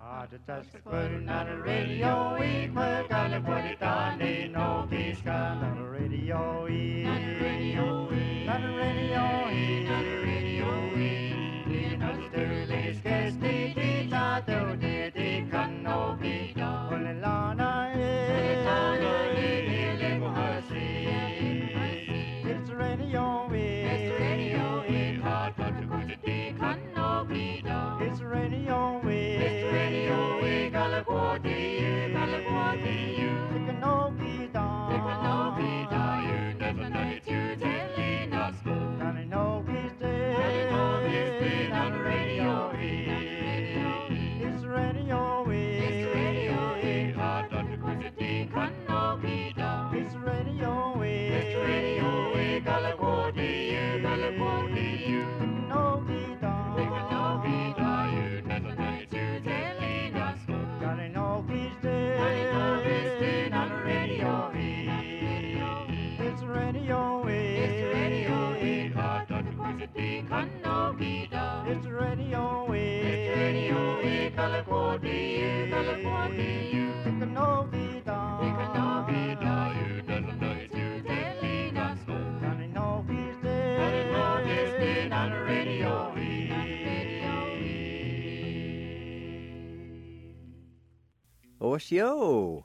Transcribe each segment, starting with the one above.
Just putting on the radio, we put gotta put it on the no peace gun on the radio, on the radio, on the radio, on the radio, you know the dirty sketch, the tato, the can no be done. When the lana is, it's the radio, it's the radio, hot but the can no be done. It's the radio, it's the radio, we gotta go to you, gotta go to you. It can no be done, it can no be done. You never know it, you telling us go. Gotta know he's dead, gotta know he's dead on the radio. It's the radio, it's the radio, hot but the can no be done. It's the radio, it's the radio, we gotta go to you, gotta go to you. It can no be done, it can no be done. You never know it, you telling us go. Gotta know he's dead, gotta know he's dead on the radio. It's the radio, it's the radio, hot but the can no be done. It's the radio, it's the radio, we gotta go to you, gotta go to you. It can no be done, it can no be done. You never know it, you telling us go. Gotta know he's dead, gotta know he's dead on the radio. Osio,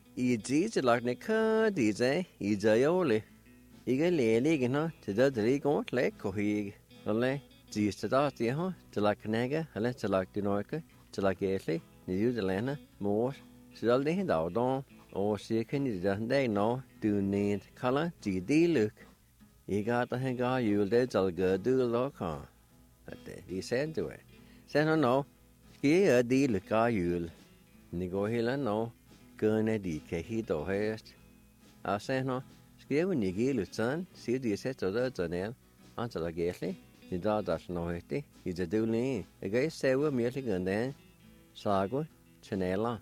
Easy like the car, DJ, Easy. Eager lady, no, to the Dragon Lake or he, only, the Stadati, huh, to like Naga, and to like the Norca, to like Ashley, New Zealand, more, so they had out on, or she can they know, do need color, GD look. You got to hang out, you'll dead, I'll go do a look on. But he said to it, said no, here, the look are you'll. Nigo hila no, gonna di kahito hest. I say no, skia when you get Lutzan, see the set of the tunnel, answer the gately, the daughters no hesti, he's a dooley. A guy say we're merely gun then. Sago, Chanela,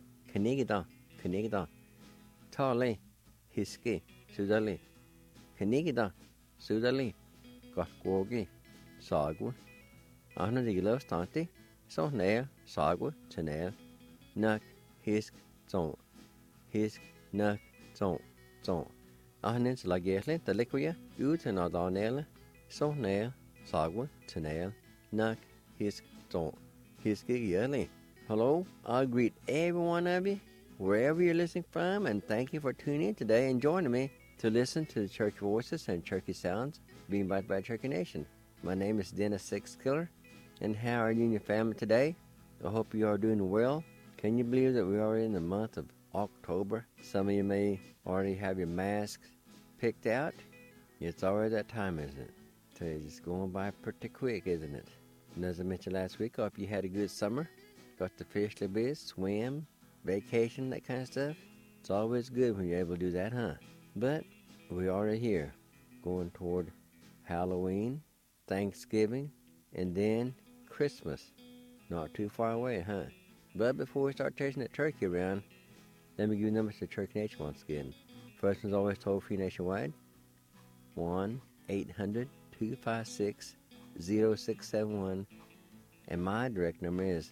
Canigida, Tarley, Hiski, Sudali, Canigida, Sudali, got Gorgi, Sago. Anna the love stanty, so nail, Sago, Chanel, Nuck. Hisk, zon. Hisk, nuck, zon. Ahnens la gerle, the liquia, uten ad arnele, so nail, sagwa, tenale, nuck, hisk, zon. Hiski yearly. Hello, I greet every one of you, wherever you're listening from, and thank you for tuning in today and joining me to listen to the church voices and churchy sounds being invited by Turkey Nation. My name is Dennis Sixkiller, and how are you and your family today? I hope you are doing well. Can you believe that we are in the month of October? Some of you may already have your masks picked out. It's already that time, isn't it? So it's just going by pretty quick, isn't it? And as I mentioned last week, I hope you had a good summer. Got to fish a bit, swim, vacation, that kind of stuff. It's always good when you're able to do that, huh? But we are here, going toward Halloween, Thanksgiving, and then Christmas. Not too far away, huh? But before we start chasing that turkey around, let me give you numbers to Turkey Nation once again. First one's always toll-free nationwide, 1-800-256-0671. And my direct number is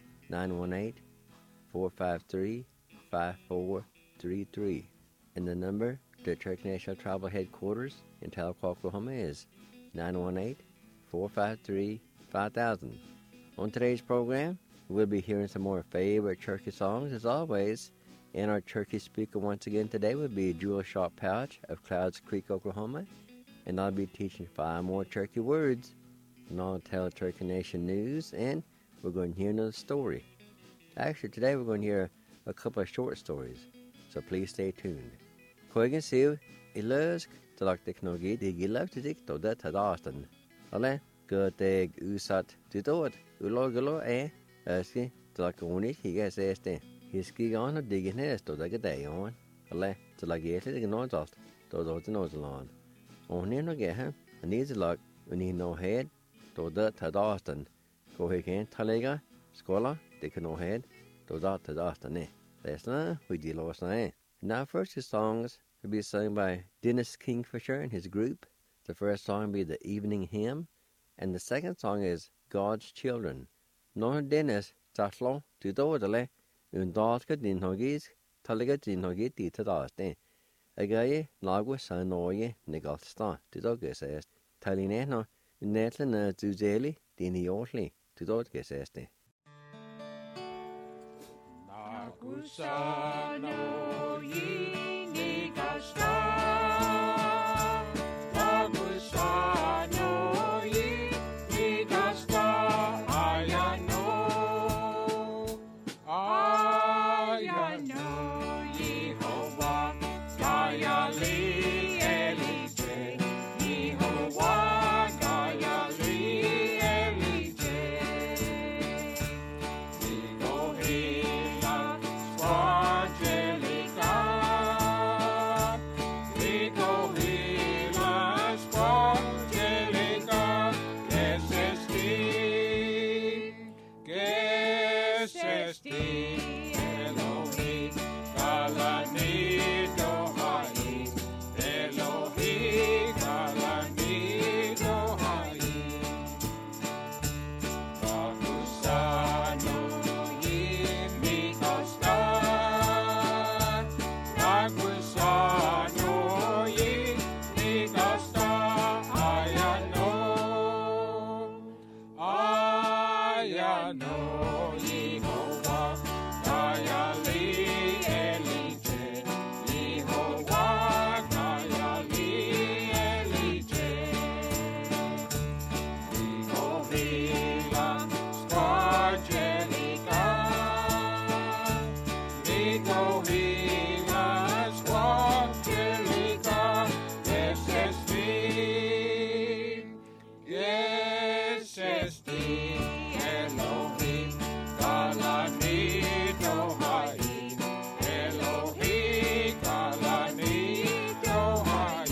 918-453-5433. And the number to Turkey Nation Tribal Headquarters in Tahlequah, Oklahoma is 918-453-5000. On today's program, we'll be hearing some more favorite Turkey songs as always. And our Turkey speaker once again today will be Jewel Sharp Pouch of Clouds Creek, Oklahoma. And I'll be teaching 5 more Turkey words. And I'll tell Turkey Nation news, and we're going to hear another story. Actually, today we're going to hear a couple of short stories. So please stay tuned. Koigen siu, ilösk, talak teknologi, digilöv tidik, toda tadastan. Ale, göteg usat tidot, ulogalo Eski, Tlaconic, he gets este. His ski on a digging nest to the day on. A le, to like it, the nose off, to those nose along. On him no get him, and needs a luck, when he no head, to that to Dawson. Go again, Talega, Scholar, they can no head, to that to Dawson. That's not, we deal last night. Now, first his songs will be sung by Dennis Kingfisher and his group. The first song will be The Evening Hymn, and the second song is God's Children. No Dennis, Tatlo, to Dodele, Undalka din hogis, talaga din hogi titadaste. Agaye nagwa sanoye negalstan, tidogesest. Taline no, netla na zuzeli, dini yosli, tidogeseste. Nagusano yini gasta, Nagusano yini gasta, ayano, Yehovah, Gayali Elije, Yehovah, Gayali Elije, Nigohila, Swajelica, Nigohila, Swajelica, Gesesti, Elohim, Galanito Hai, Elohim, Galanito Hai, Nagusano yini gasta, Nagusano yini gasta, ayano, Yehovah, Gayali Elije, Yehovah, Gayali Elije, Nigohila, Swajelica, Nigohila, Swajelica, Gesesti, Elohim, Galanito Hai, Elohim, Galanito Hai.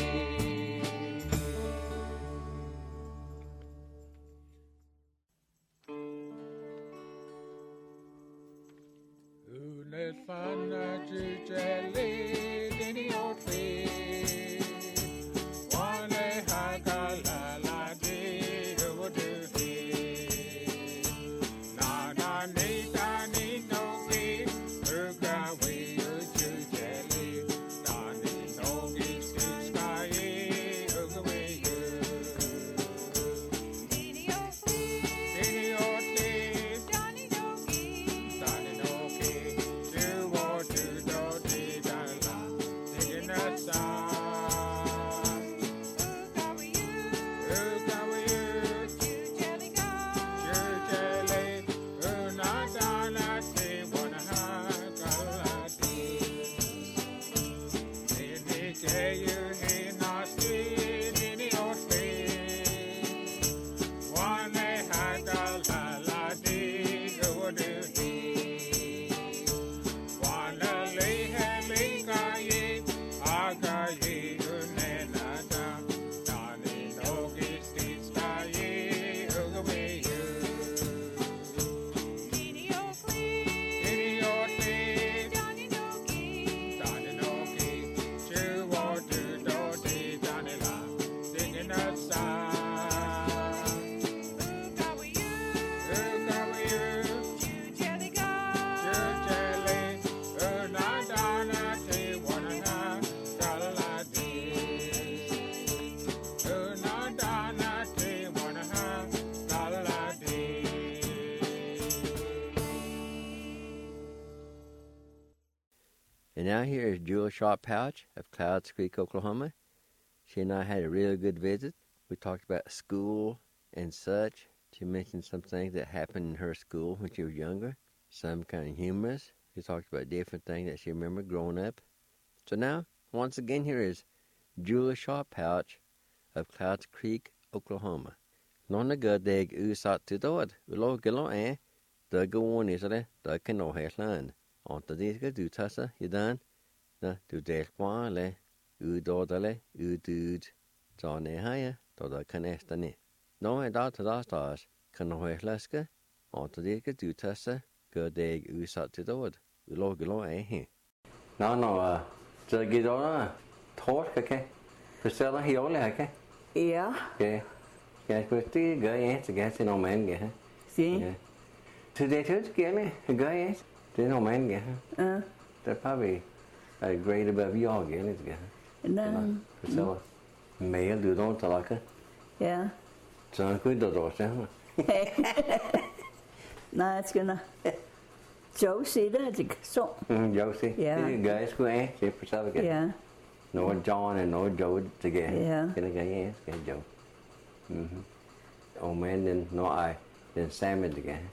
Ulefana jujeli dini otri, Wale hagalala di uwuduhi, Na ni da ni no gi, Ugawi ujujeli, Da ni no gi sky, Ugawi Dini otri, Dani no gi, do or do do di da la, digging us And now here is Jewel Sharp Pouch of Clouds Creek, Oklahoma. She and I had a really good visit. We talked about school and such. She mentioned some things that happened in her school when she was younger, some kind of humorous. She talked about different things that she remembered growing up. So now, once again, here is Jewel Sharp Pouch of Clouds Creek, Oklahoma. Nonna gudeg usat tudod, ulo gilo the go on isle, the cano headland. On the diska du tassa, yidan, na du delquan le, dodale, dude, John haya, doda canestane. No, I doubt the stars, cano headlaska, on the diska du tassa, gudeg usat tudod, ulo gilo he. No, the gidona, torque, okay? Priscilla, he only, okay? Yeah. Okay. Yeah, Christy, guy, to get in on man, yeah. See? Today, too, get me, a guy, Thế nó mấy kìa. They're probably a grade above you all again, kìa. No. So, male do don't talk. Yeah. So I'm going to do it. No, it's gonna. Josie, that's a so. Josie. Yeah. You guys go eh? See for some again. Yeah. No John and no Joe together. Yeah. Cái guy yes, cái Joe. Oh man, then no I, then Sam together.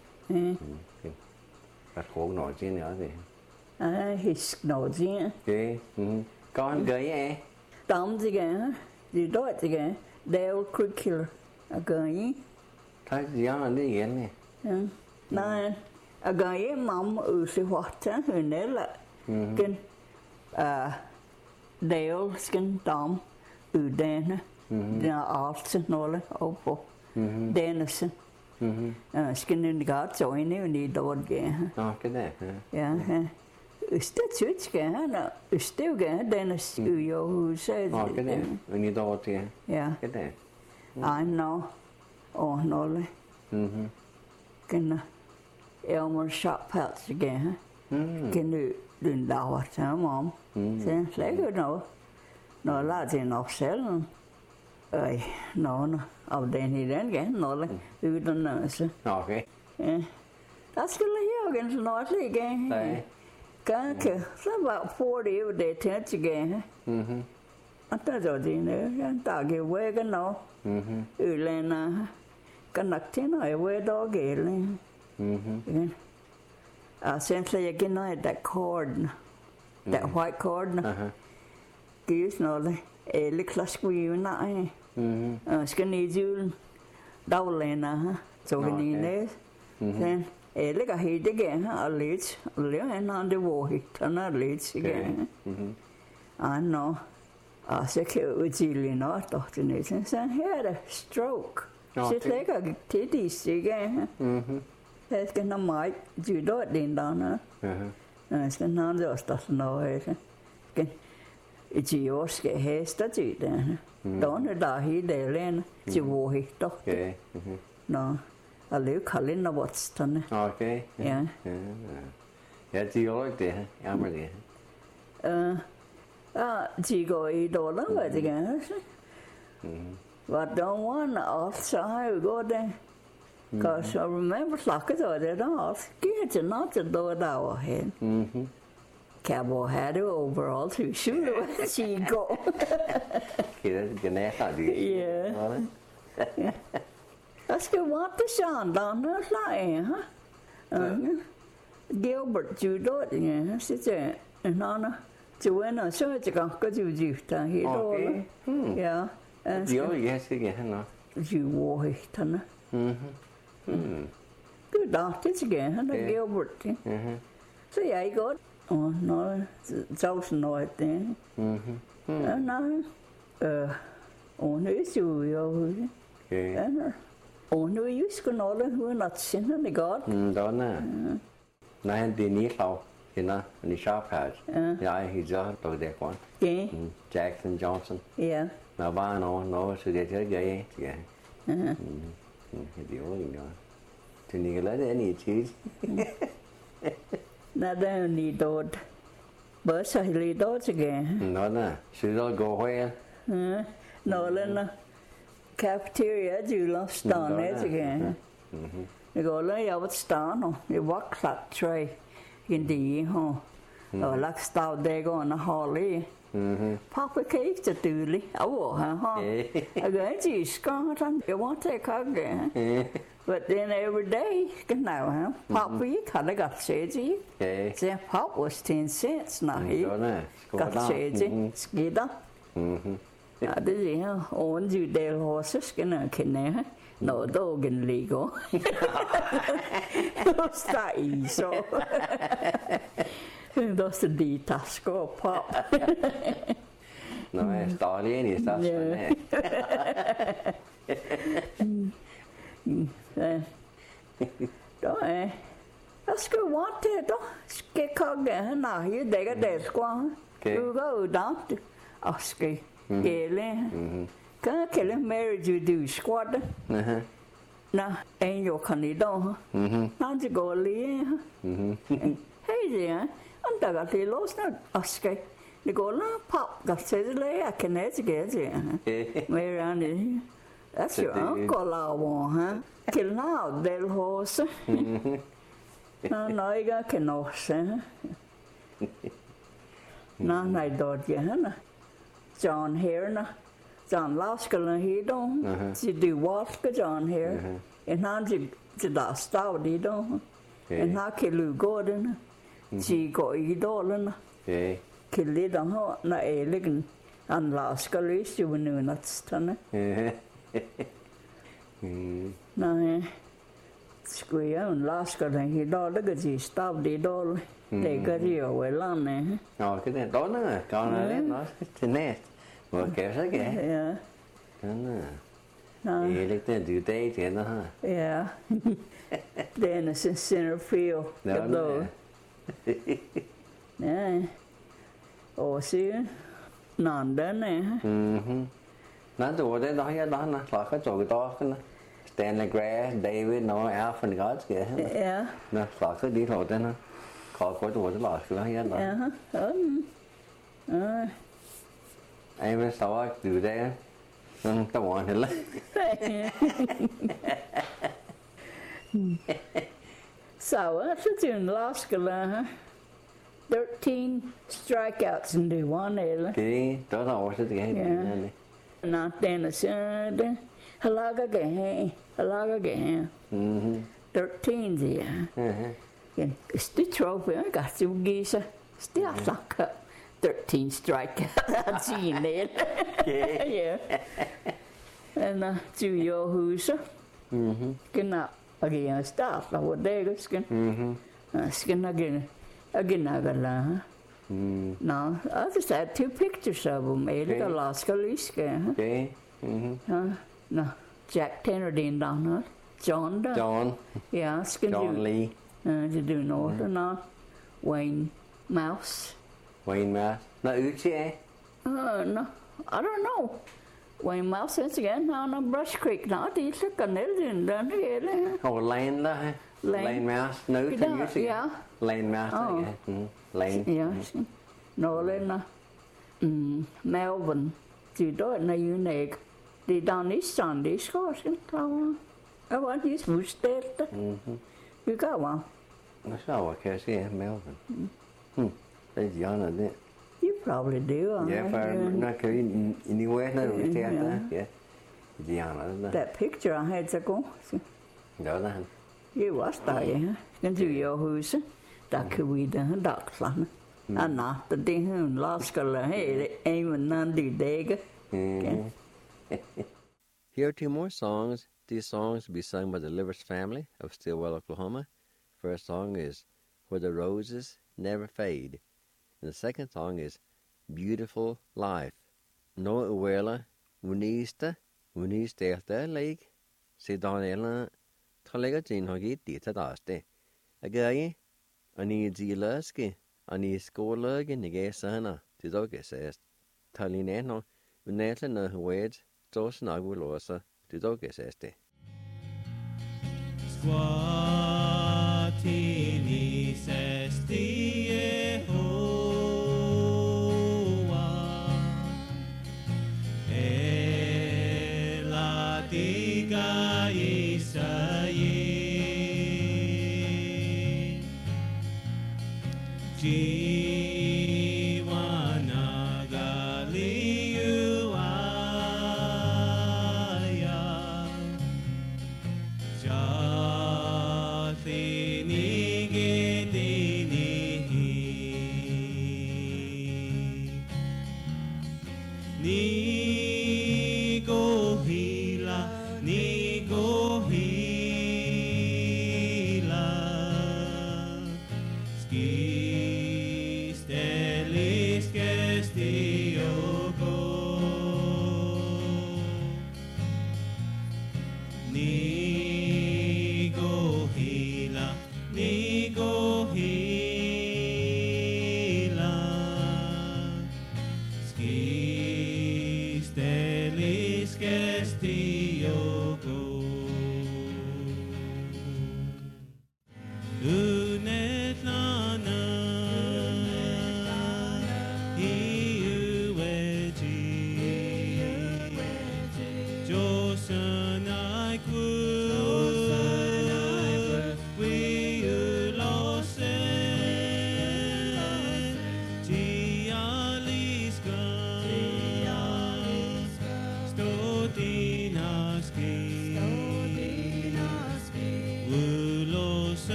Bắt khổ nổi chứ nữa thì. He's nổi gì? Okay. Con gái eh? Tóm gì kìa? Gì đó gì kìa? Dale Curricular. Gái. Thấy gì anh đi vậy nè. Nè, gái mắm sĩ hoạt á, người nế là kinh Dale skin Tom đen á, nó Austin nó là Oppo, Denison, skin in the God so anh ấy đi đốt kìa. Cái này. Yeah, still switch kìa, nó still kìa, Dennis yo who says. Cái này, mình đi đốt kìa. Yeah. Cái này. I know. Oh, nó là. Cái Elmer shop pelts again. Cái nữ đừng đào hả mom. Thế lấy cái nó là gì nó sẽ luôn. Ơi, nó ở đây thì đến cái nó là từ đó nữa chứ. Okay. That's good to hear again. Nó là cái. Cái about 40 over there tenth again. Anh ta rồi gì nữa, anh ta cái quê cái nó. Lên cái nặc thế này quê đó kì lên. Essentially, again, I had that cord, that white cord. Cái nó là cái class quỷ nó ấy. Cái này dù đau lên ha, cho cái này đấy. Then cái cái gì đấy cái ha, lít, liệu hay nó đi vô hít, nó lít cái. Anh nó, sẽ kêu gì lên nó, đó thì này sen had a stroke. Sẽ lấy cái thế thì gì cái. Thế cái nó mới chịu đốt đến đó nữa. Cái nó rồi tao nói cái chỉ có cái hết tất chỉ đấy. Đó nó đã hí để lên chỉ vô hí đó. Nó lấy khả lên nó bớt thân. Okay. Yeah. Yeah, chỉ có cái em mà đi. Chỉ có ý đồ lắm vậy thì cái. But don't want outside we go there. Because I remember like rồi đấy đó, cái chỉ nó chỉ đồ đầu hết. Cowboy hat overall to shoot away she go. Cái này là gì? Yeah. That's good. What the sound down there like, huh? Gilbert judo thì sẽ chơi nó chú ấy nó sẽ chỉ còn có chú ta hiểu đó. Yeah. Điều gì hết cái nó? Chú vô hết thân á. Cứ đó thế chứ kìa, nó Gilbert chứ. So vậy có, nó cháu nói thế. Nó, nó chú yêu. Nó yêu cái nó là hứa nát xin nó đi gót. Đó nè. Nó hẹn đi ní lâu, thì nó đi shop house. Dạ, thì do tôi đẹp quá. Jackson Johnson. Yeah. Mà ba nó sự đẹp thế gây kìa. Điều gì đó. Thì những cái lấy để any cheese. Nó đang đi đốt. Bữa sau đi đốt chứ kìa. Nó nè, sự đó go where? Nó lên cafeteria dù nó stone ấy chứ kìa. Nó gọi là yêu vật stone, nó walk that tray. Cái đi hả? Ở lạc style đây có nó holly. Pop a cake to do li. Oh, I go to Scotland. You want to take again? But then every day, cái nào hả? Pop với khả năng gặp sẽ gì? Say pop was 10 cents now. Gặp sẽ gì? Cái đó. Cái gì hả? Ổn dù đều horses cái nào cái này hả? Nó đâu gần lì có. Nó sai so. That's the details go pop. No, story any stuff. Đó ấy. That's good what thế đó. Cái con cái nào như để cái đẹp quá. Cứ có đó. Cái lên. Cái lên marriage you do squat. Nè, anh vô khẩn đi đâu hả? Nó chỉ có lý hả? Hey there, I'm the guy lost not aske. The go la pop got said lay I can get it. Where around it. That's your uncle law, huh? Kill now, del horse. No, I got canoes, no, I don't get him. John here, John Laskell, he don't. She do walk John here. And how did the stout, he don't. And how kill you Gordon? She got you dollar. Kill it on her, not a ligon. And Laskell is you knew not stunning. No, square and Laskell, and he dollar because he stopped the dollar. They got you away long, eh? Rồi cái này đó nữa, con nó thế này, vừa kéo sát kìa. Yeah. Đó nữa. Thì lấy tên từ tây thì nó ha. Yeah. Then it's in center field. Đó nữa. Yeah. Ồ xíu, nón đến nè. Nó tụi đấy đó nó là cái chỗ to cái nó. Stanley Gray, David, nó Alfred Gods kìa. Yeah. Nó là cái đi thôi tên nó. Có tụi nó là cái đó đó. Em mới sao từ đây tao muốn hết lên. So, that's in Laskell, 13 strikeouts in the one area. Cái đó là what cái này. Not then it's halaga game. 13 there. It's the trophy. I got you geese. Still lock up. 13 strikeouts. I've seen it. Yeah. And to your who's skin up again. Stop. I would there skin. Skin again. Again, I got no, I just had 2 pictures of them. Like Alaska Liska. Okay. No, Jack Tennerdine down there. John. Yeah, skin John Lee. To do north or not. Wayne Mouse. Wayne Mouse. Nó ứ chứ ấy? No, I don't know. Wayne Mouse is again down on Brush Creek. Nó đi sức cần nếu dừng đến kia đấy. Ồ, Lane đó hả? Lane Mouse. Nữ thì ứ chứ? Yeah. Lane Mouse. Lane. Yeah. Nó lên Melbourne. Chỉ đó là như này. Đi down east on đi score xin tao. I want to use food state. You got one? Nó sao mà kêu xe Melbourne? Đây gì đó đấy. You probably do. Yeah, if not anywhere, no, we take that. Yeah. Gì đó. That picture I had to go. Đó là. You watched that, yeah? Can do your who's that could we done dark son. And not the thing who lost color. Hey, even none do dig. Here are 2 more songs. These songs will be sung by the Livers family of Stillwell, Oklahoma. First song is Where the Roses Never Fade. And the second song is Beautiful Life. No uwela unista after lake. Se donela talega jin hogi dita daste. Again, ani zilaski, ani skolagi nige sana, tidoge says. Talineno, unetla no hued, dos nagulosa, tidoge says. Squatini sesti Yehowa Elatiga Isaye Jiwana Galiyuaya Ski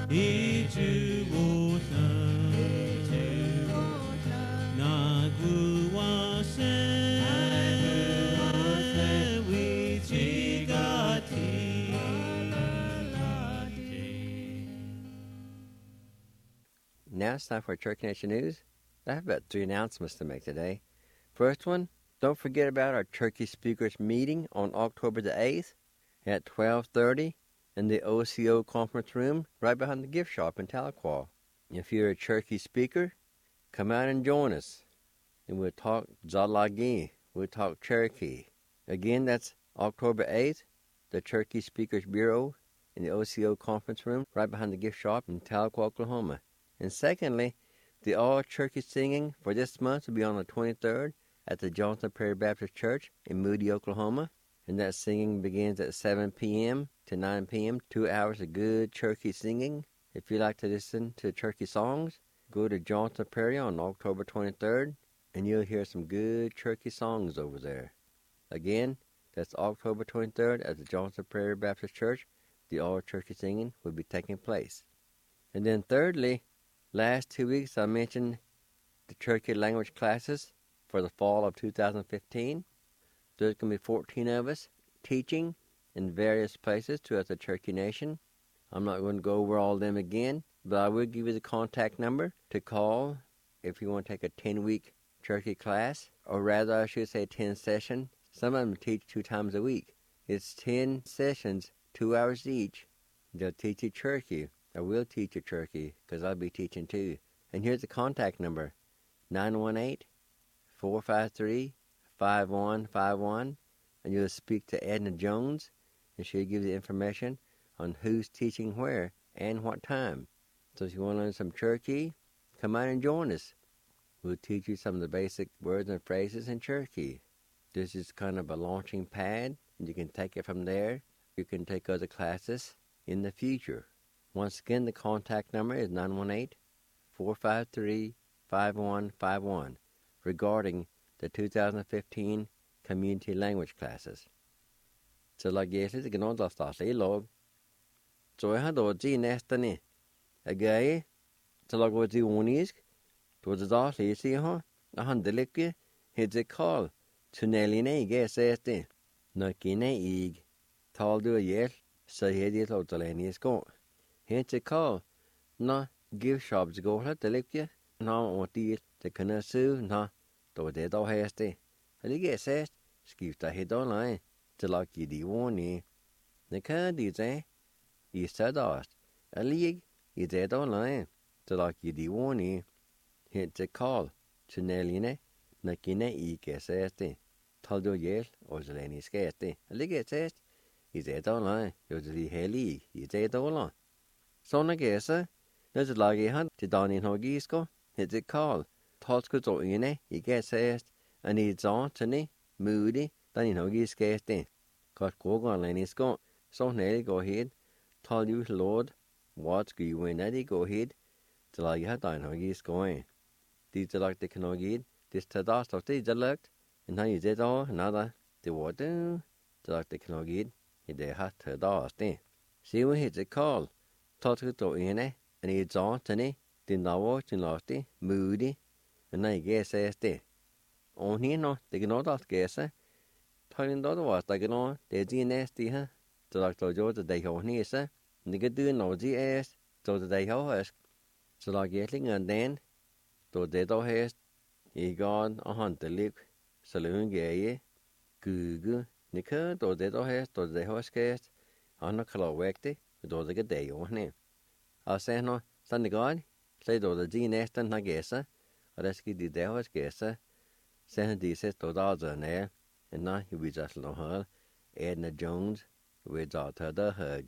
Now it's time for Church Nation News. I have about 3 announcements to make today. First one, don't forget about our Turkey Speakers meeting on October the 8th at 12:30 in the OCO conference room right behind the gift shop in Tahlequah. If you're a Turkey speaker, come out and join us. And we'll talk Zalagi, we'll talk Cherokee. Again, that's October 8th, the Turkey Speakers Bureau in the OCO conference room right behind the gift shop in Tahlequah, Oklahoma. And secondly, the all-Turkey singing for this month will be on the 23rd at the Johnson Prairie Baptist Church in Moody, Oklahoma. And that singing begins at 7 p.m. to 9 p.m., 2 hours of good Turkey singing. If you like to listen to Turkey songs, go to Johnson Prairie on October 23rd, and you'll hear some good Turkey songs over there. Again, that's October 23rd at the Johnson Prairie Baptist Church. The all-Turkey singing will be taking place. And then thirdly, last 2 weeks I mentioned the Turkey language classes for the fall of 2015. There's going to be 14 of us teaching in various places throughout the Turkey Nation. I'm not going to go over all of them again, but I will give you the contact number to call if you want to take a 10-week Turkey class, or rather I should say 10 session. Some of them teach 2 times a week. It's 10 sessions, 2 hours each. They'll teach you Turkey. I will teach you Turkey, because I'll be teaching too. And here's the contact number, 918-453-5151, and you'll speak to Edna Jones, and she'll give you information on who's teaching where and what time. So if you want to learn some Turkey, come out and join us. We'll teach you some of the basic words and phrases in Turkey. This is kind of a launching pad, and you can take it from there. You can take other classes in the future. Once again, the contact number is 918-453-5151 regarding the 2015 community language classes. Så la Jesus ikke noe da staslig lov. Så jeg har da de næste ni. Jeg så la gå til unisk. Da det da lese jeg har. Jeg handler hedde Karl. Tunneline ikke ses det. Når ikke jeg tal du hjel, så hedde jeg til å lene i skå. Hedde Karl. Nå, give shops gå her til ikke. Nå, og de til kunne su. Nå, da det da hes det. Og ikke ses, skifter hedde online. Til å gi de vågne. Når kan de se? I stedet, eller i det online. Til å gi de vågne. Hedde Karl. Tunneline. Når ikke ses det. Tal du hjel, og så lenge skal det. Eller ikke ses. I det online. Jo, det er hellig. I det online. Sånn er så. Når du lager han til Daniel Hågisko, heter Karl. Tal skal du inn ikke ses. Og i sånn til ni, mulig, Daniel Hågisko det. Godt gå alene skal. Sånn er det gå hit. Tal du lord. What skal jo inn det gå hit. Til lager han Daniel Hågisko. De til lager det kan også hit. Det til da står det til lagt. En han i det da, nada. Det var det. Til lager det kan også hit. I det har til da det. Se hvor heter Karl. Tal skal du inn og i sånn til ni. Det navn til lagt mulig. Men ikke ses det. Og her nå, det kan også skje. Tøyen da var det ikke noe. Det er de næste her. Så lagt det jo til deg og nese. Det kan du nå de er. Så det deg og høst. Så lagt jeg lenge den. Så det da høst. I gang og handelig. Så lønge jeg. Google. Nikke. Så det da høst. Så det høst høst. Han har klart vekk det. Så det kan deg og ned. Og så nå. Sånn det går. Så det de næste har gæse. Og det skal de der høst gæse. Så han de sett og da så ned. And now he was just no her. Edna Jones without her the hug.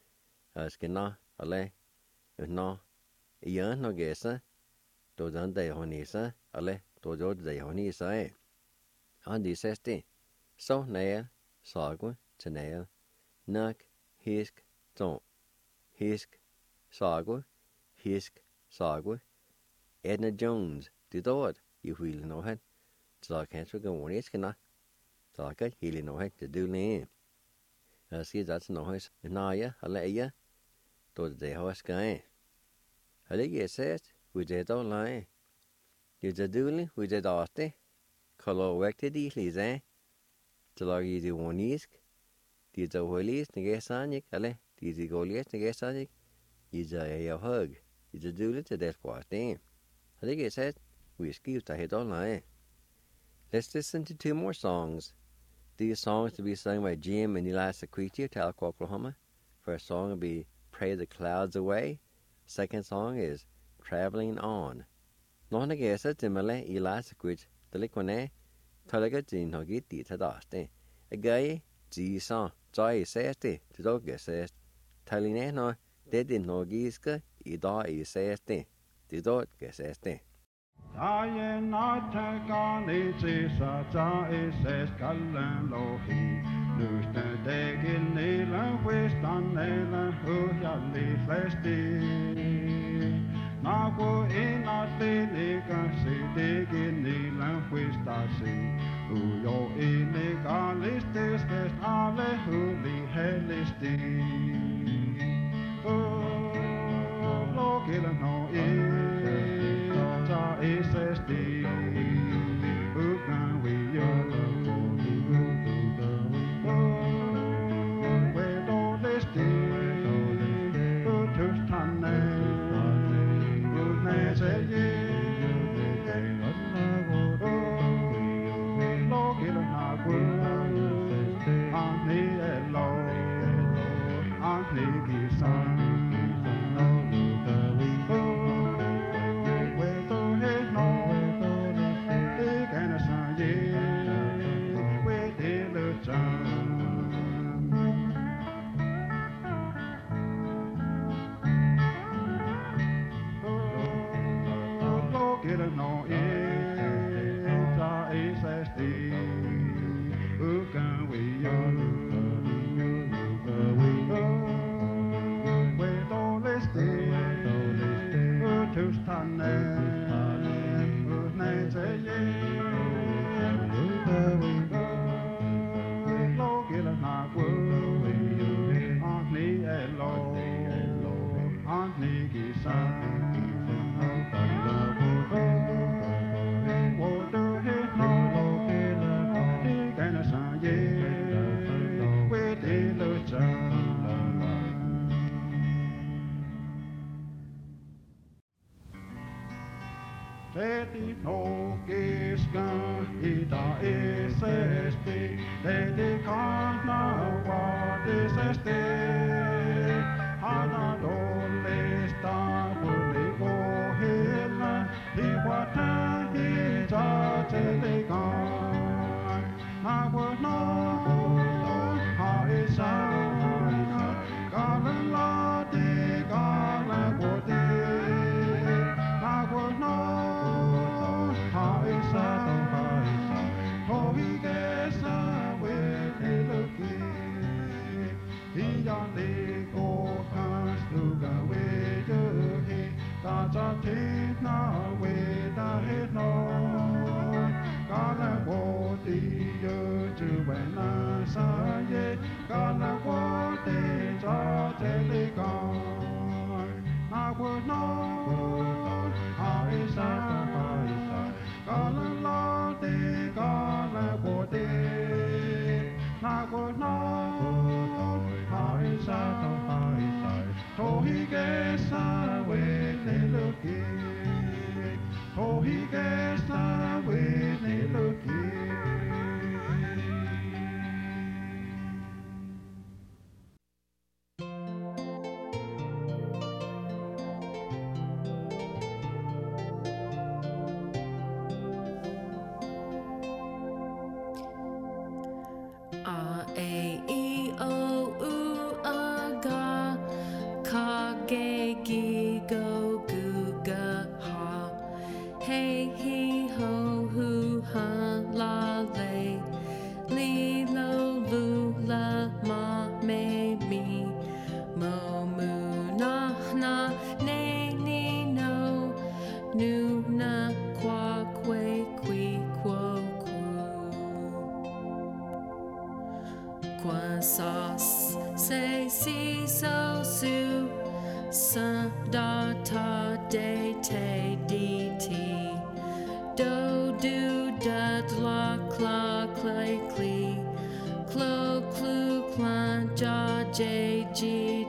Skina, alle. No, Ian no gesa. Do dan de honisa, alle. Do do de honisa. Han de sesti. So nail, sagu, to nail. Nuk, hisk, don't. Hisk, sagu, hisk, sagu. Edna Jones, the dog. You will know her. So I can't go on iskina. Så jeg kan hele noe til du lige. Jeg siger, at noe er nøje, eller eie. Da det har jeg skal. Haligi says, we did all lie. You did doing, we did after. Color work to the Lise. The log easy one isk. Did the willies, the guess on you, Ale. Did the goliath, the guess on you. You a hug. You did do it to that part, damn. Haligi said, we skipped I hit all lie. Let's listen to 2 more songs. These songs to be sung by Jim and Eliza Creature, Talc, Oklahoma. First song will be Pray the Clouds Away. Second song is Traveling On. Nó nghe sẽ tìm lại Eliza Creature, the liquone, talaga din hogi di tadaste. A guy, G song, joy seste, to dog says, Taline no, they didn't know giska, ida seste, the dog seste. I not take on it is such a says Callan Lohi. Lose the day in Nila, West on Nila, who yali flesti. Now go in a clinic, see dig in Nila, West I see. Who yo illegal is this, all the holy hell is oh, look it no is SSD. Who can we where don't they stay? Who took Tane? Who say look it not good. Auntie Elo, Auntie Gisan. Say si so su sa da ta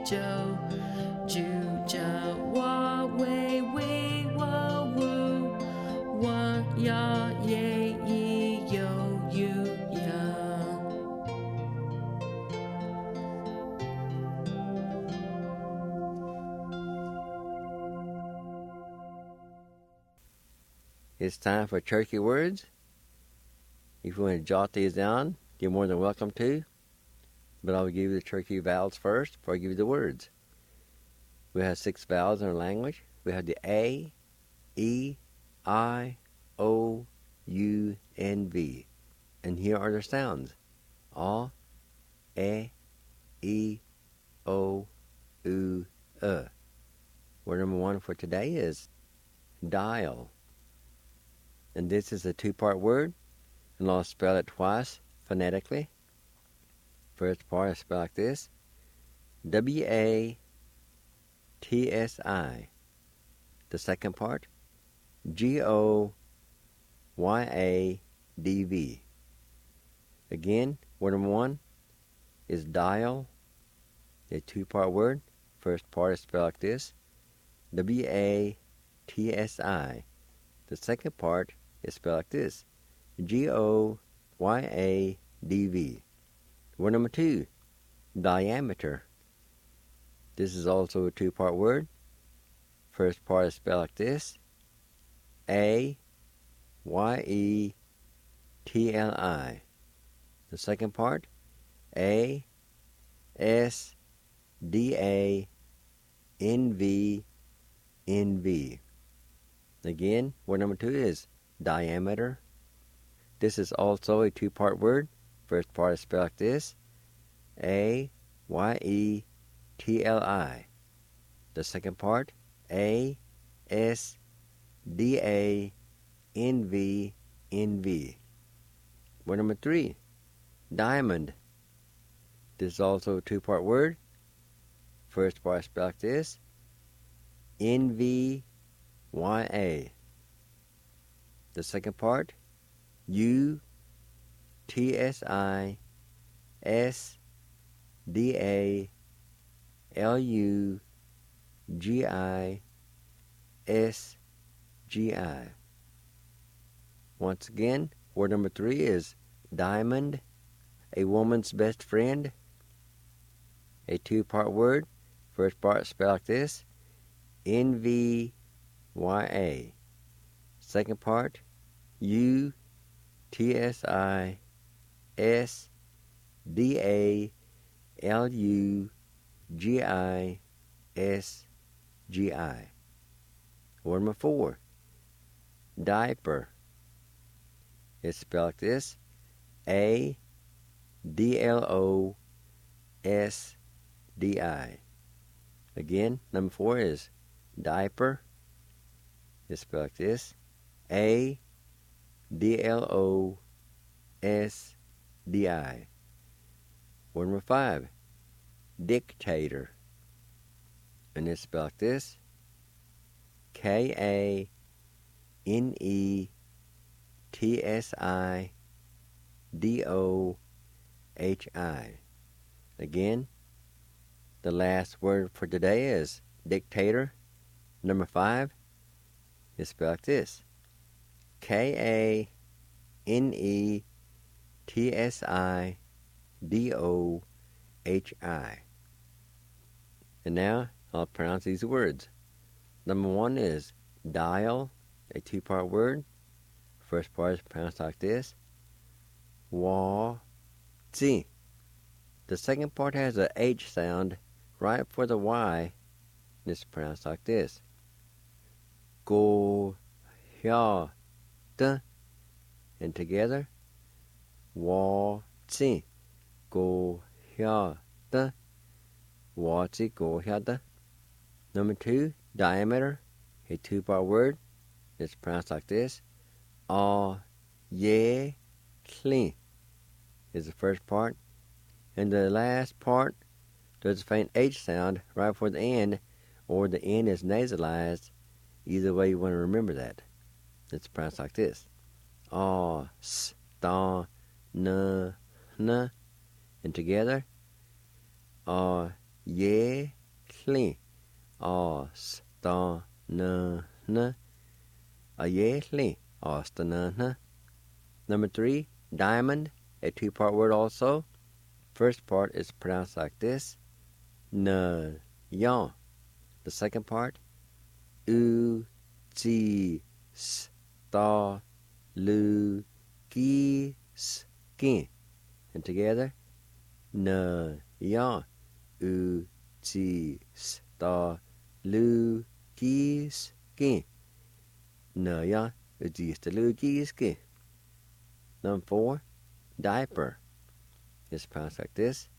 jo, ju, ja, wa, wei, wei, wa, woo, wa, ya, ye, ye, yo, you, ya. It's time for Turkey Words. If you want to jot these down, you're more than welcome to. But I'll give you the Turkey vowels first before I give you the words. We have 6 vowels in our language. We have the A, E, I, O, U, and V. And here are their sounds. A, E, O, U, Word number 1 for today is dial. And this is a 2-part word, and I'll spell it twice phonetically. First part I spell like this: W-A-T-S-I. The second part, G-O-Y-A-D-V. Again, word number 1 is dial, a 2-part word. First part is spelled like this: W-A-T-S-I. The second part is spelled like this: G-O-Y-A-D-V. Word number 2, diameter. This is also a 2-part word. First part is spelled like this: A-Y-E-T-L-I. The second part, A-S-D-A-N-V-N-V. Again, word number 2 is diameter. This is also a 2-part word. First part is spelled like this: A-Y-E-T-L-I. The second part, A-S-D-A-N-V-N-V. Word number 3, diamond. This is also a 2-part word. First part is spelled like this: N-V-Y-A. The second part, U-T-S-I-S-D-A-L-U-G-I-S-G-I. Once again, word number 3 is diamond, a woman's best friend. A 2-part word. First part spelled like this: N-V-Y-A. Second part, U-T-S-I-S-D-A-L-U-G-I-S-G-I. Word number 4, diaper. It's spelled like this: A-D-L-O-S-D-I. Again, number 4 is diaper. It's spelled like this: A-D-L-O-S-D-I. Word number 5, dictator. And it's spelled like this: K-A-N-E-T-S-I-D-O-H-I. Again, the last word for today is dictator. Number 5 is spelled like this: K-A-N-E-T-S-I-D-O-H-I. And now I'll pronounce these words. Number 1 is dial, a 2-part word. First part is pronounced like this: wa-zi. The second part has a H sound right before the Y, and it's pronounced like this: go-hya-da. And together, wa-zi, go-hya-da, wa-zi, go-hya-da. Number 2, diameter, a 2-part word. It's pronounced like this: a-ye-cli is the first part, and the last part there's a faint H sound right before the N, or the N is nasalized. Either way you want to remember that. It's pronounced like this: a-s-ta-na-na. And together, a-ye-cli, li, astanana, ayeli, astanana. Number 3, diamond, a 2-part word also. First part is pronounced like this, na, ya. The second part, u, ji, sta, lu, ki, skin. And together, na, ya, u, ji, sta, lu, ki, skin. Na, ya, u, ji, sta, lu, ki, skin. Number 4, diaper. It's pronounced like this,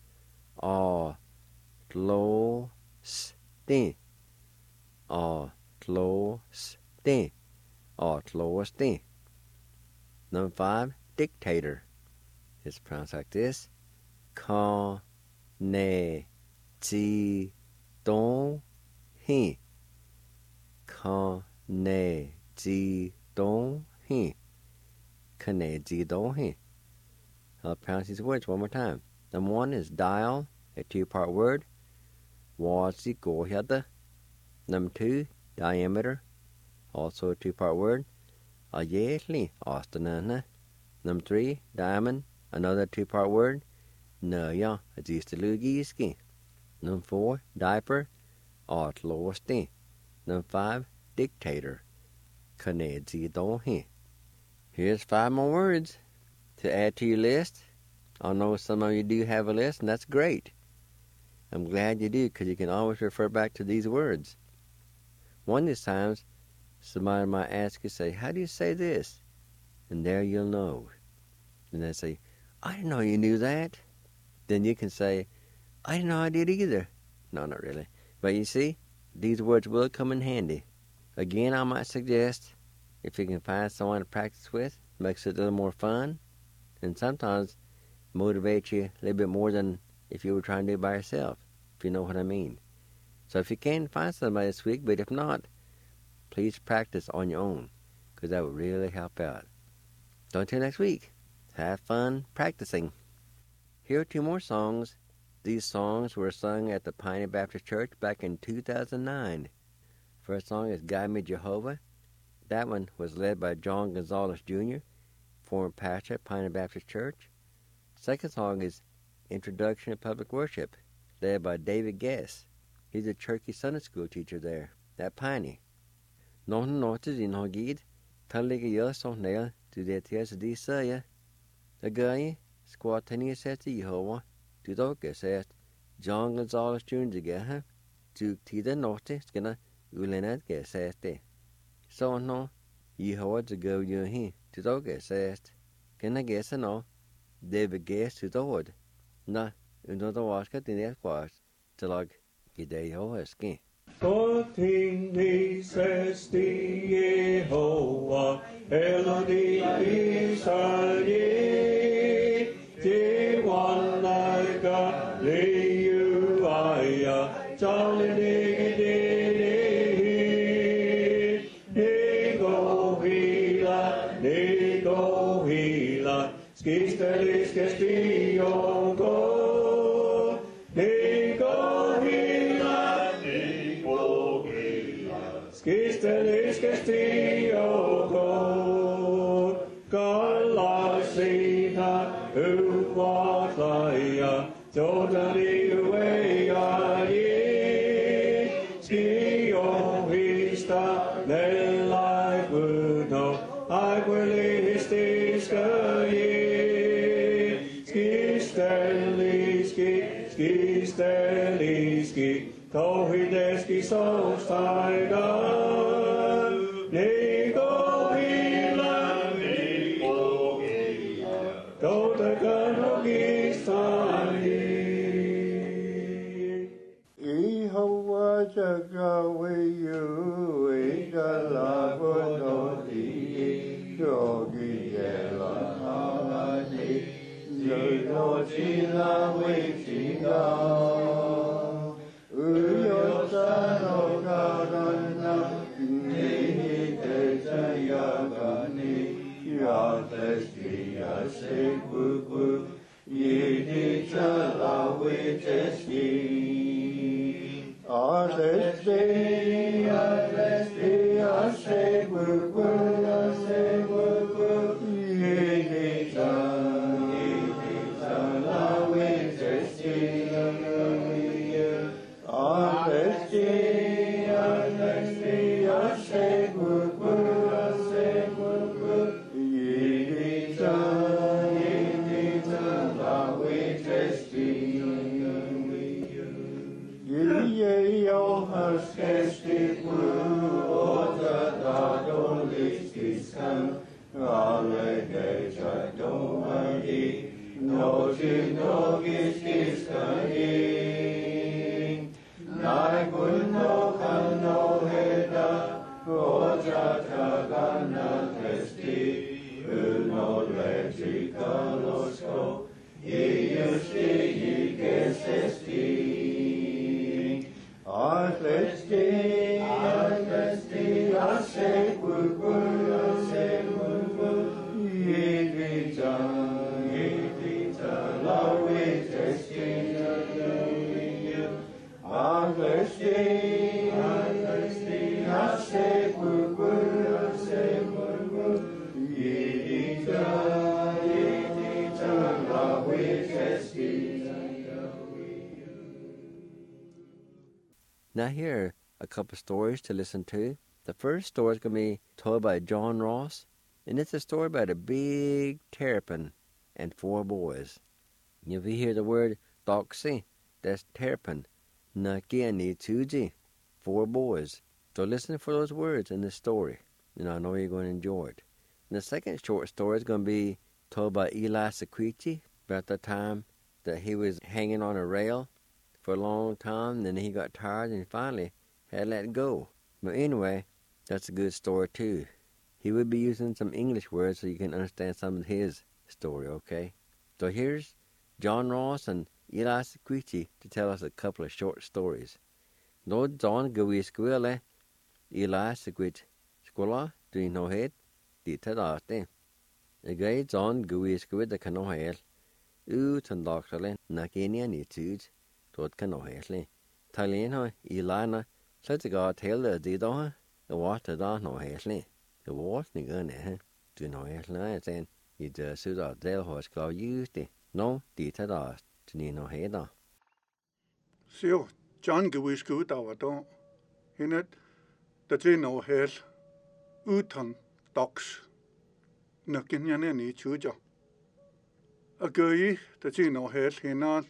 tlo, stin. Tlo, stin. Tlo, stin. Number 5, dictator. It's pronounced like this, ka, ne, ji, don, hin. Ka, ne, ji, don, hin. Ka, ne, ji, don, hin. I'll pronounce these words one more time. Number 1 is dial, a 2-part word. Wazi gohyada. Number 2, diameter, also a 2-part word. Ayeli astanana. Number 3, diamond, another 2-part word. Naya ajistalugiski. Number 4, diaper, atlosti. Number 5, dictator, kaneji donhi. Here's 5 more words to add to your list. I know some of you do have a list, and that's great. I'm glad you do, because you can always refer back to these words. One of these times, somebody might ask you, say, how do you say this? And there you'll know. And they say, I didn't know you knew that. Then you can say, I didn't know I did either. No, not really. But you see, these words will come in handy. Again, I might suggest, if you can find someone to practice with, makes it a little more fun, and sometimes motivates you a little bit more than if you were trying to do it by yourself, if you know what I mean. So if you can, find somebody this week, but if not, please practice on your own, because that will really help out. So until next week, have fun practicing. Here are 2 more songs. These songs were sung at the Pioneer Baptist Church back in 2009. First song is Guide Me Jehovah. That one was led by John Gonzalez Jr., former pastor at Pioneer Baptist Church. Second song is Introduction to Public Worship, led by David Guess. He's a Cherokee Sunday School teacher there at Pioneer. Någon notis in Hagid, Talliga Jösson Nail to the Tias de Saya. The guy, Squatania says to Jehovah, to Doka says, John Gonzalez Jr. Gaha, to Tida Notis, Skina, Ulenat Gassas de. So no, Jehovah to go you he, to Doka says, Can I guess no? David Guess to the wood. Na, another wasket in that quas, to log Gideo skin. Forting dices di Jehovah, Elodie Israeli, Tiwanaga, Leuaya, Jalini, Nego Hila, Skistelis Castillo, Skistelis Castillo, Galasina, Uwataya, Totally Uea, Skio Vista, Nelai Buno, Aquilistiska, Skisteliski, Tohideski, Sostaiga. Now here are a couple of stories to listen to. The first story is going to be told by John Ross, and it's a story about a big terrapin and 4 boys. If you hear the word doxy, that's terrapin. Nakini tuji, 4 boys. So listen for those words in the story, and I know you're going to enjoy it. And the second short story is going to be told by Eli Sequiti about the time that he was hanging on a rail for a long time, then he got tired and finally had to let go. But anyway, that's a good story too. He would be using some English words so you can understand some of his story, okay? So here's John Ross and Eli Sequiti to tell us a couple of short stories. Lord John Gui Squilla, Eli Sequit Squilla, do you know it? Dita Darte. A gay John Gui Squid the Canohel, Tandakale, Nakenia Nitude. Tot kan nå hele. Talena Ilana så går til det da. Det var det da nå hele. Det var det gønne. Du nå hele sen. I det søda del hos klav juste. Nå dit da til nå hele. Så John Gwisk ud av da. Hende det til nå hele. Utan dags. Nøkken jeg ni tjuja. Og gøy det til nå hele hende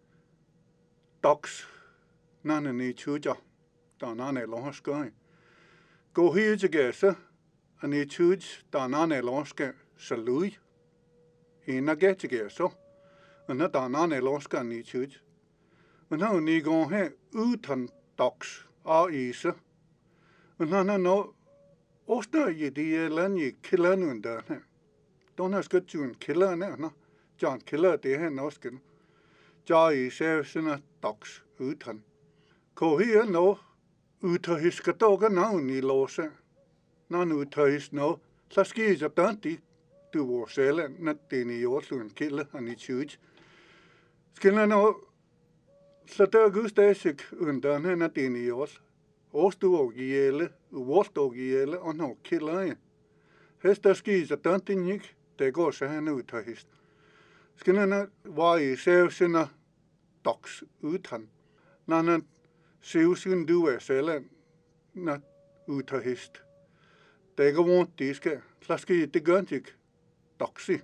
dogs nane ni chuja da nane lonske go hije gese ani chuj da nane lonske salui ina gete geso ana da nane lonske ni chuj ana ni go he utan dogs a ise ana no osta yidi lani killanunda donna skutjun killane na John killer det her norsken Jai sevsena dogs utan. Ko hier no utahis katoga na ni lose. Nan utahis no saski jatanti du worsele net dini yoslun kille ani chuj. Skilla no sata gustesik undan na dini yos. Ostu og yele, wost og yele on no kille. Hesta ski jatanti nik det går så han utahis. Skilla no vai sevsena dogs utan. Nanan sivsun duwe selen na utahist. Det går vondt diske. Slaski det gøntik doxi.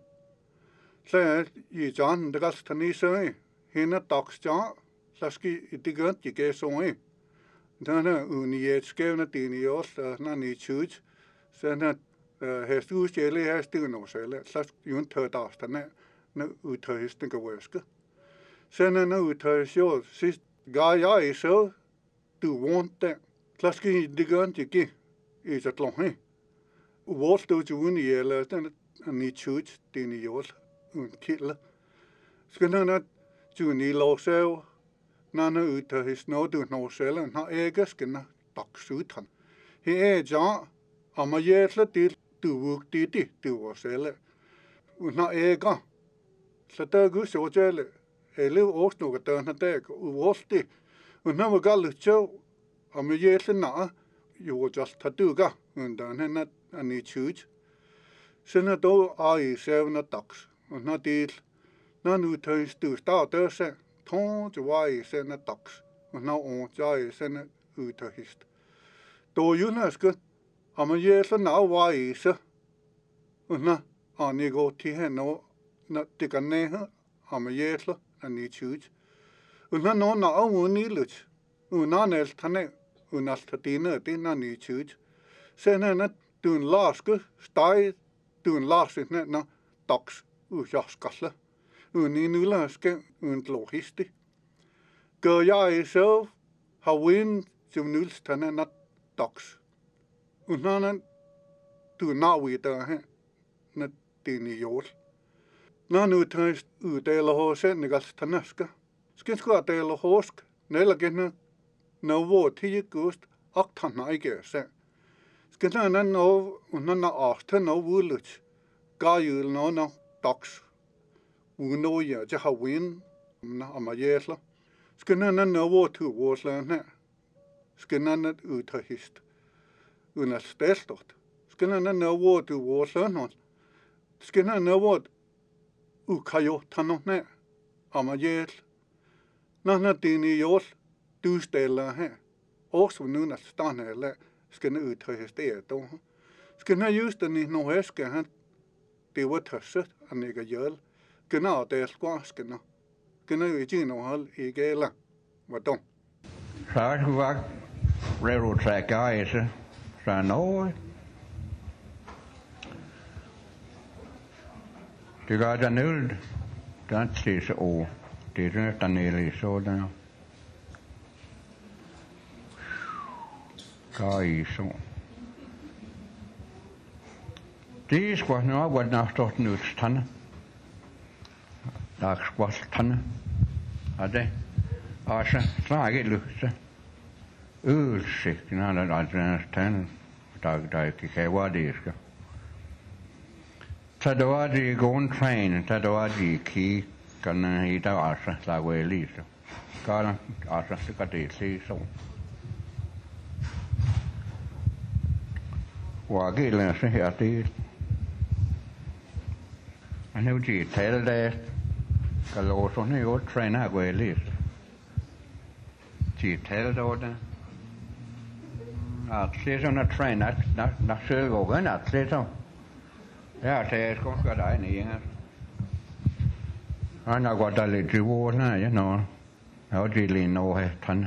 Så I John det galt tani så hende dogs ja. Slaski det gøntik er så i. Dana uniet skævne dini os na ni chuj. Så na hestu skele hestu no sele. Slask jun tødastane na utahist den gøske. Sen er nu tager jo sidst gav jeg så du vante klaski det gør ikke i så langt hvor du jo i eller den ni chud den i jord en kilde skal na jo ni låse nana ut af sno du no selv na ikke skal na dagsut han he ja amma jætle til du vuk det du var selv na ikke så der gus jo jæle Ele også noget der han der uvolti Unna wagalcho amyelna you just taduga and then any chuge. Senator I 7 attacks, and not deal none who turns to start us, tons why send attacks, and now on jay send ut a hist. Though you know, I'm a year now why is na on you go to no not take a neha, I'm a year and need chuge. Unna no now only luch, unanel tane, unastatina, dinner need chuge. Send a doing last good, style. Doing last is net na docs ujaskasle. Uninulaske logisti. Go ja zelf hawin zum nulstane na docs. Unanen do na we da na dini jol. Na nu tans udele hose negas tanaska. Skinsko dele hosk nelagene no wo tie gust aktana igese. Skinna no unna after no woolage. Gayul no docs. Uno ya ja win na amayesla. Skinna no wo to wasla. Skinna uta hist. Una stestot. Skinna no wo to wasla no. Skinna no wo ukayo tano ne. Amayel. Na dini yos du stella he. Også nu na stanele. Skinna uta hist to. Skinna just den no heske han. Det var tøsset, han ikke gjør. Genau det squasken. Genau i Gino hall I gala. Vad då? Så var railroad track guys, så no. Det går der nu. Der er så o. Det er der nede så der. Guys så. Det squat nu var der stort nu stanne. Der squat stanne. Er det? Altså, så er det lyst. Udsigt, når der er stanne. Der ikke kan være det, skal. Så der var de gode træne, så der var de kig, kan I der altså lave elise. Gør altså, det kan det se så. Hvor gælder så her det? Han er jo tale der, kan lov sådan jo træne gå elise. De tale der. At se sådan en træne, at selv gå igen, at se så. Ja, det er sgu godt egen i her. Han har godt lidt til vores, nej, ja, nå. Jeg har det lige nå her, træne.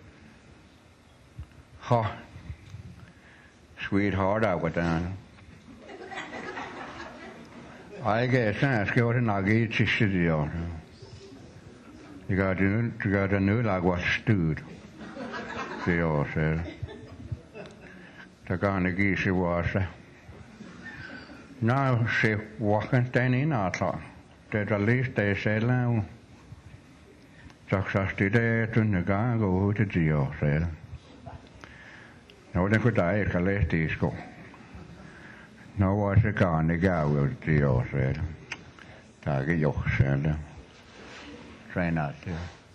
Ha. Sweetheart, I was down. I guess I skrev det nok I til sidste år. Det gør det nu, like was stødt. Det år selv. Der gør han ikke I sig vores. Nå, se, walken den ind, altså. Det der læst det selv, jo. Så det der, du kan gå ud til de år selv. Nå, den kunne dig ikke have læst det I sko. Nå, var det gerne gav ud til de år selv. Der er ikke jo selv. Træner det.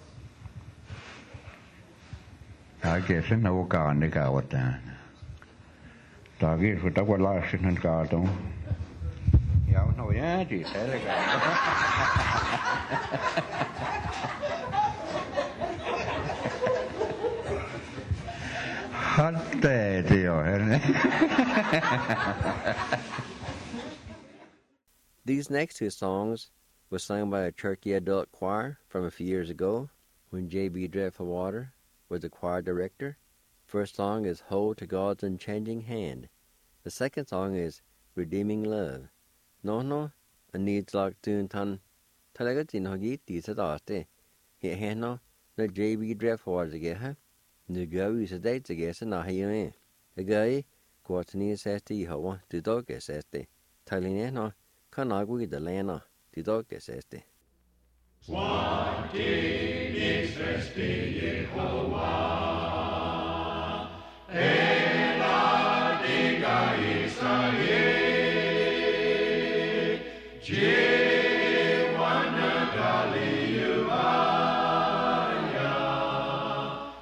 Der er ikke sådan noget gerne gav der. Der er ikke, for der var Lars, han gav dem. Ja, nå, ja, de er selv gav. These next two songs were sung by a Cherokee adult choir from a few years ago when J.B. Dreadful was the choir director. First song is Hold to God's Unchanging Hand. The second song is Redeeming Love. No, a needs like tune tan Talagatin Hogit, these at Arte. Here, Hano, the J.B. Dreadful again. Nu går vi så det til gæsten og herhjemme. Jeg gør I, går til nye sæste I hova, du dog er sæste. Talinje nå, kan nok ud af lander, du dog er sæste. Swati ni sæste Jehova, Ela diga Israel, Jewana Galilea,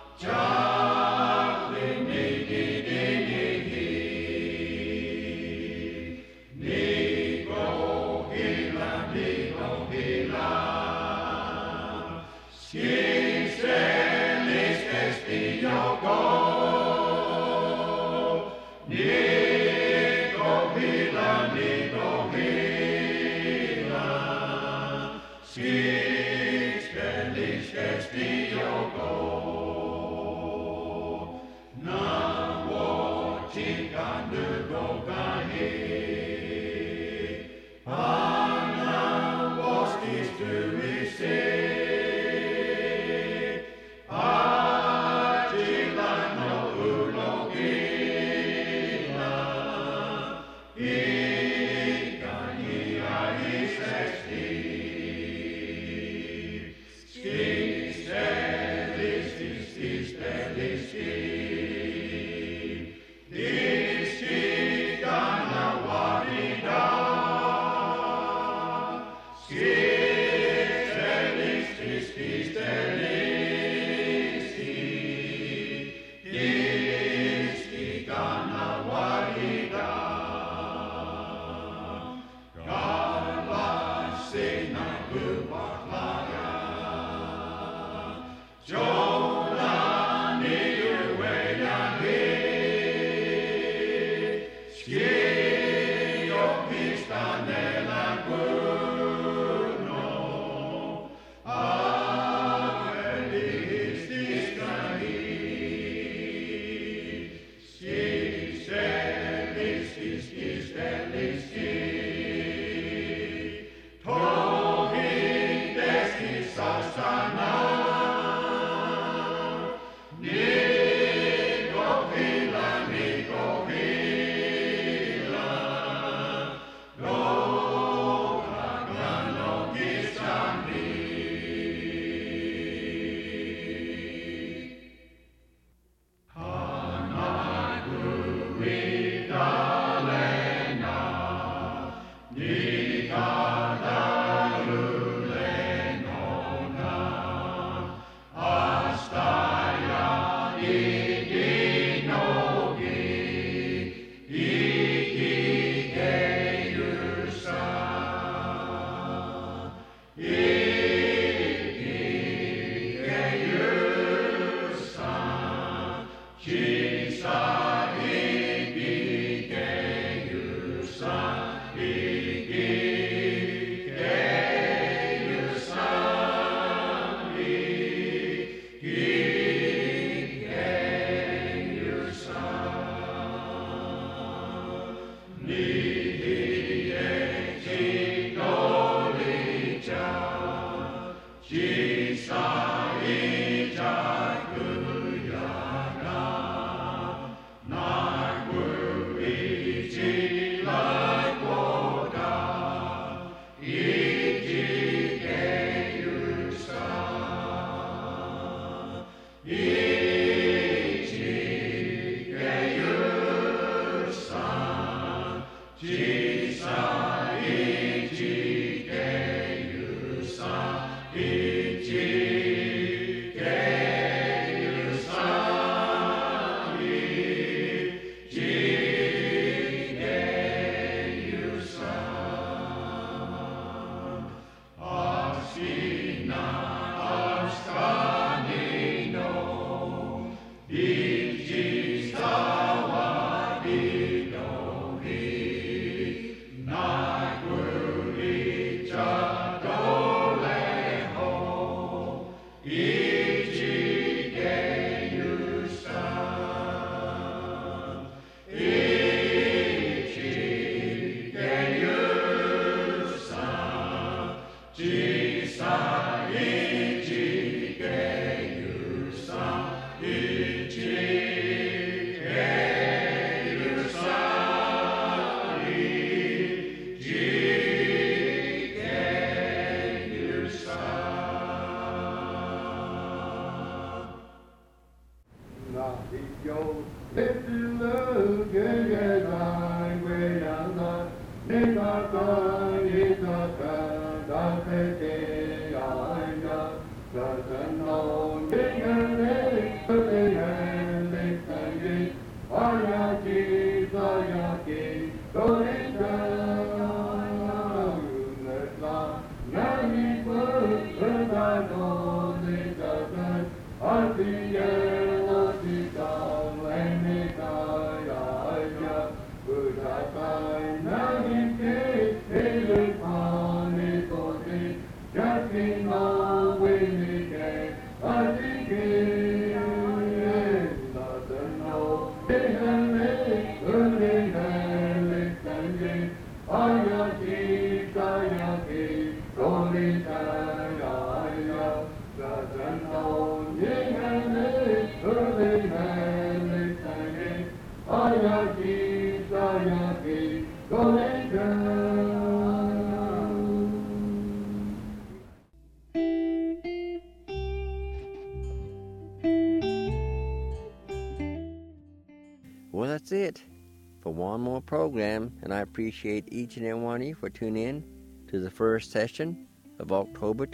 Well, that's it for one more program, and I appreciate each and every one of you for tuning in to the first session of October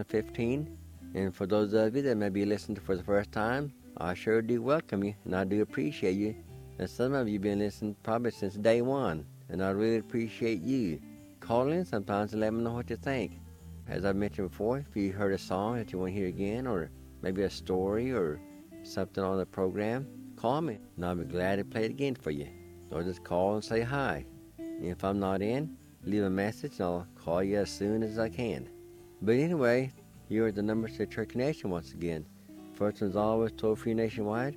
2015. And for those of you that may be listening for the first time, I sure do welcome you, and I do appreciate you. And some of you have been listening probably since day one, and I really appreciate you. Call in sometimes and let me know what you think. As I mentioned before, if you heard a song that you want to hear again, or maybe a story or something on the program, call me, and I'll be glad to play it again for you. Or just call and say hi. And if I'm not in, leave a message, and I'll call you as soon as I can. But anyway, here are the numbers to Church Connection once again. First one's always toll-free nationwide,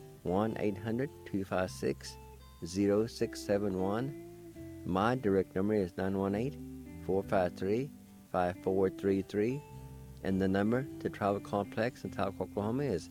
1-800-256-0671. My direct number is 918-453-5433. And the number to Travel Complex in Talc, Oklahoma is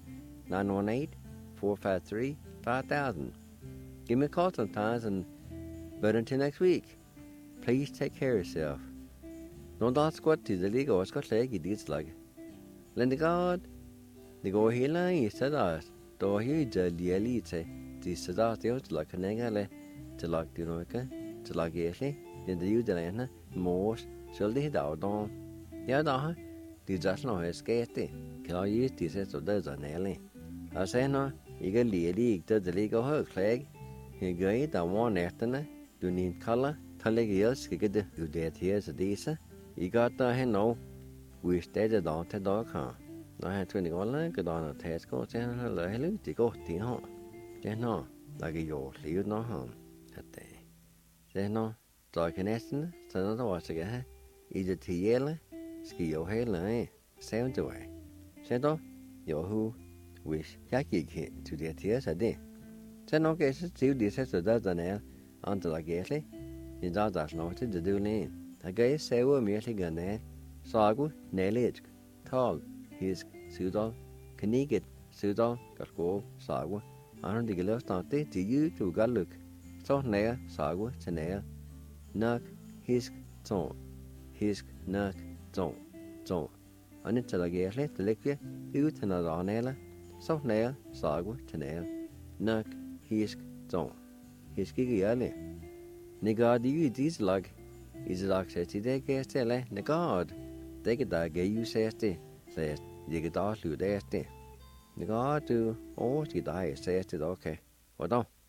918-453-5000. Give me a call sometimes, but until next week, please take care of yourself. Don't ask what to the legal or Scott Lake, it is like. Lend God, the go healer is said us, though he did the elite, the Sadatios like a negale, to like the Roka, to like Yesli, then the Udelana, most shall they doubt on. Yada, the just no escape, can I use this as of those on Ellie? I say no, you get league to the legal her clag. You get that one after, do need color, Taligios, you get the dead here's a decent. You got the hello, we stayed on the dog, huh? I had 20 online, good on a test go, and hello to go to home. Det nå, lager jo livet nå ham. At det nå, så kan næsten, så når der også skal have, i det tijelle, skal jo hele af, savn det vej. Så då, jo hu, hvis jeg gik hen til det til sig det. Så nok er så til det så der er, andre der gælder, i dag der er nok til det døgnet. Der gør jeg saver mere til gerne, sagu, nælet, tal, hisk, sydal, kniget, sydal, garskov, sagu. Andre de kan løse nok det til jyd, du kan lykke. Så nær, sagu til nær. Nok, hisk, tårn. Hisk, nok, tårn, tårn. Og nyt til der gælder, det ligger ud til noget andet. Så nær, sagu til nær. Nok, hisk, tårn. Hisk ikke gjerne. Nikker de i disse lag. I det lag sæt til det gæst til at nikker det kan der give jo sæt det. Så jeg kan da slutte det. Nikker du over til dig sæt det okay. Hvordan?